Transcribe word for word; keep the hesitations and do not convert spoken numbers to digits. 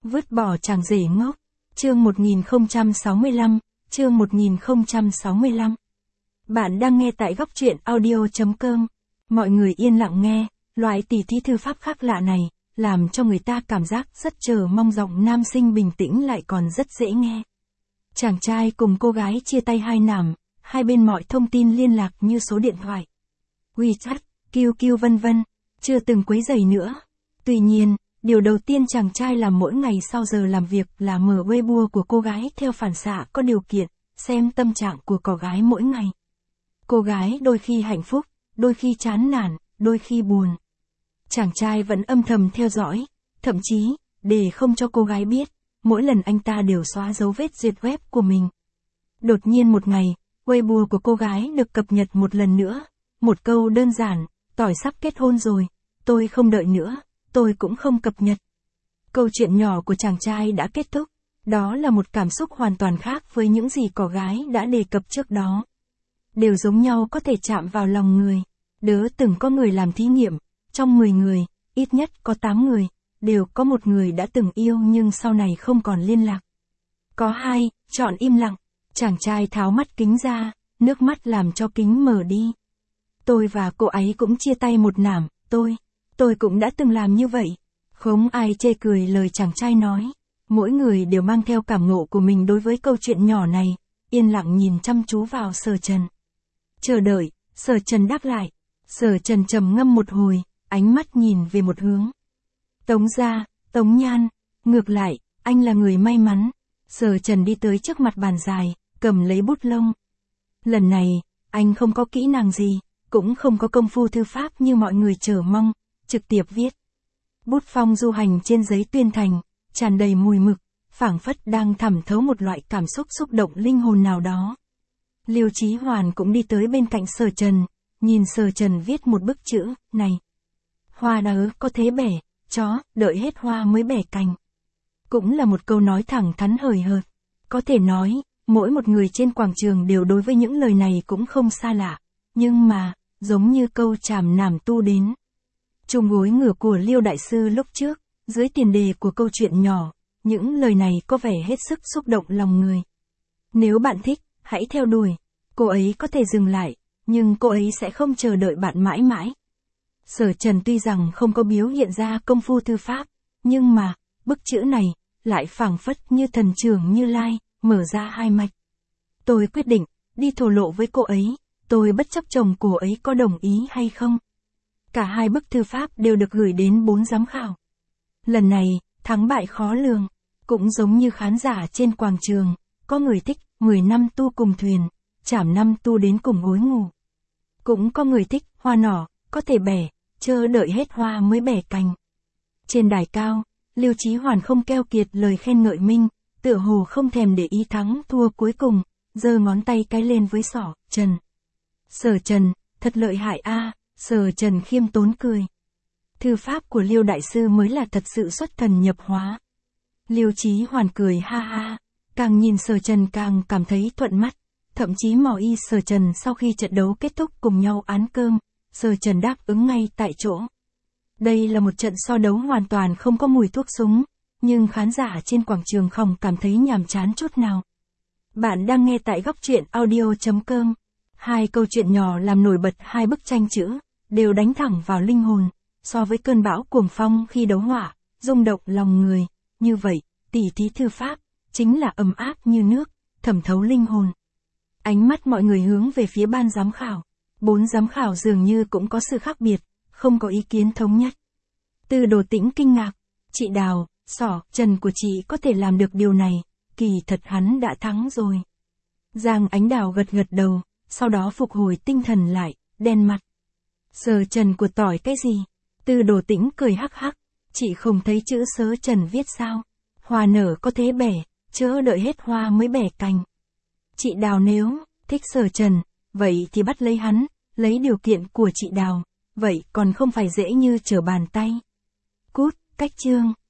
Vứt bỏ chàng rể ngốc. Chương một nghìn không trăm sáu mươi lăm, chương một nghìn không trăm sáu mươi lăm. Bạn đang nghe tại góc truyện audio chấm com. Mọi người yên lặng nghe, loại tỉ thí thư pháp khác lạ này, làm cho người ta cảm giác rất chờ mong. Giọng nam sinh bình tĩnh lại còn rất dễ nghe. Chàng trai cùng cô gái chia tay hai nẻo, hai bên mọi thông tin liên lạc như số điện thoại, WeChat, quy quy vân vân, chưa từng quấy rầy nữa. Tuy nhiên, điều đầu tiên chàng trai làm mỗi ngày sau giờ làm việc là mở Weibo của cô gái theo phản xạ có điều kiện, xem tâm trạng của cô gái mỗi ngày. Cô gái đôi khi hạnh phúc, đôi khi chán nản, đôi khi buồn. Chàng trai vẫn âm thầm theo dõi, thậm chí, để không cho cô gái biết, mỗi lần anh ta đều xóa dấu vết duyệt web của mình. Đột nhiên một ngày, Weibo của cô gái được cập nhật một lần nữa, một câu đơn giản, tỏi sắp kết hôn rồi, tôi không đợi nữa, tôi cũng không cập nhật. Câu chuyện nhỏ của chàng trai đã kết thúc, đó là một cảm xúc hoàn toàn khác với những gì cô gái đã đề cập trước đó. Đều giống nhau có thể chạm vào lòng người. Đớ từng có người làm thí nghiệm, trong mười người, ít nhất có tám người, đều có một người đã từng yêu nhưng sau này không còn liên lạc. Có hai, chọn im lặng. Chàng trai tháo mắt kính ra, nước mắt làm cho kính mở đi. Tôi và cô ấy cũng chia tay một nẻo, tôi, tôi cũng đã từng làm như vậy. Không ai chê cười lời chàng trai nói. Mỗi người đều mang theo cảm ngộ của mình đối với câu chuyện nhỏ này, yên lặng nhìn chăm chú vào Sở Trần. Chờ đợi, Sở Trần đáp lại. Sở Trần trầm ngâm một hồi, ánh mắt nhìn về một hướng. Tống gia, Tống Nhan, ngược lại, anh là người may mắn. Sở Trần đi tới trước mặt bàn dài, cầm lấy bút lông. Lần này, anh không có kỹ năng gì, cũng không có công phu thư pháp như mọi người chờ mong, trực tiếp viết. Bút phong du hành trên giấy tuyên thành, tràn đầy mùi mực, phảng phất đang thẩm thấu một loại cảm xúc xúc động linh hồn nào đó. Liêu Chí Hoàn cũng đi tới bên cạnh Sở Trần, nhìn Sở Trần viết một bức chữ, này. Hoa đỡ có thế bẻ, chó, đợi hết hoa mới bẻ cành. Cũng là một câu nói thẳng thắn hời hợt. Có thể nói, mỗi một người trên quảng trường đều đối với những lời này cũng không xa lạ. Nhưng mà, giống như câu trảm nảm tu đến. Chung gối ngửa của Liêu Đại Sư lúc trước, dưới tiền đề của câu chuyện nhỏ, những lời này có vẻ hết sức xúc động lòng người. Nếu bạn thích, hãy theo đuổi. Cô ấy có thể dừng lại, nhưng cô ấy sẽ không chờ đợi bạn mãi mãi. Sở Trần tuy rằng không có biểu hiện ra công phu thư pháp, nhưng mà, bức chữ này, lại phảng phất như thần trưởng Như Lai, mở ra hai mạch. Tôi quyết định, đi thổ lộ với cô ấy, tôi bất chấp chồng cô ấy có đồng ý hay không. Cả hai bức thư pháp đều được gửi đến bốn giám khảo. Lần này, thắng bại khó lường, cũng giống như khán giả trên quảng trường, có người thích, mười năm tu cùng thuyền, chảm năm tu đến cùng gối ngủ. Cũng có người thích, hoa nỏ, có thể bẻ, chớ đợi hết hoa mới bẻ cành. Trên đài cao, Liêu Chí Hoàn không keo kiệt lời khen ngợi Minh, tựa hồ không thèm để ý thắng thua cuối cùng, giơ ngón tay cái lên với Sở Trần. Sở Trần, thật lợi hại a. Sở Trần khiêm tốn cười. Thư pháp của Liêu Đại Sư mới là thật sự xuất thần nhập hóa. Liêu Chí Hoàn cười ha ha, càng nhìn Sở Trần càng cảm thấy thuận mắt, thậm chí mò y Sở Trần sau khi trận đấu kết thúc cùng nhau ăn cơm, Sở Trần đáp ứng ngay tại chỗ. Đây là một trận so đấu hoàn toàn không có mùi thuốc súng, nhưng khán giả trên quảng trường không cảm thấy nhàm chán chút nào. Bạn đang nghe tại góc truyện audio chấm com. Hai câu chuyện nhỏ làm nổi bật hai bức tranh chữ, đều đánh thẳng vào linh hồn, so với cơn bão cuồng phong khi đấu hỏa, rung động lòng người, như vậy, tỉ thí thư pháp, chính là ấm áp như nước, thẩm thấu linh hồn. Ánh mắt mọi người hướng về phía ban giám khảo, bốn giám khảo dường như cũng có sự khác biệt, không có ý kiến thống nhất. Từ Đồ Tĩnh kinh ngạc, chị Đào, Sở Trần của chị có thể làm được điều này, kỳ thật hắn đã thắng rồi. Giang Ánh Đào gật gật đầu, sau đó phục hồi tinh thần lại, đen mặt. Sở Trần của tỏi cái gì? Từ Đồ Tĩnh cười hắc hắc, chị không thấy chữ Sở Trần viết sao? Hoa nở có thế bẻ, chớ đợi hết hoa mới bẻ cành. Chị Đào nếu thích Sở Trần, vậy thì bắt lấy hắn, lấy điều kiện của chị Đào, vậy còn không phải dễ như trở bàn tay. Cút, cách chương.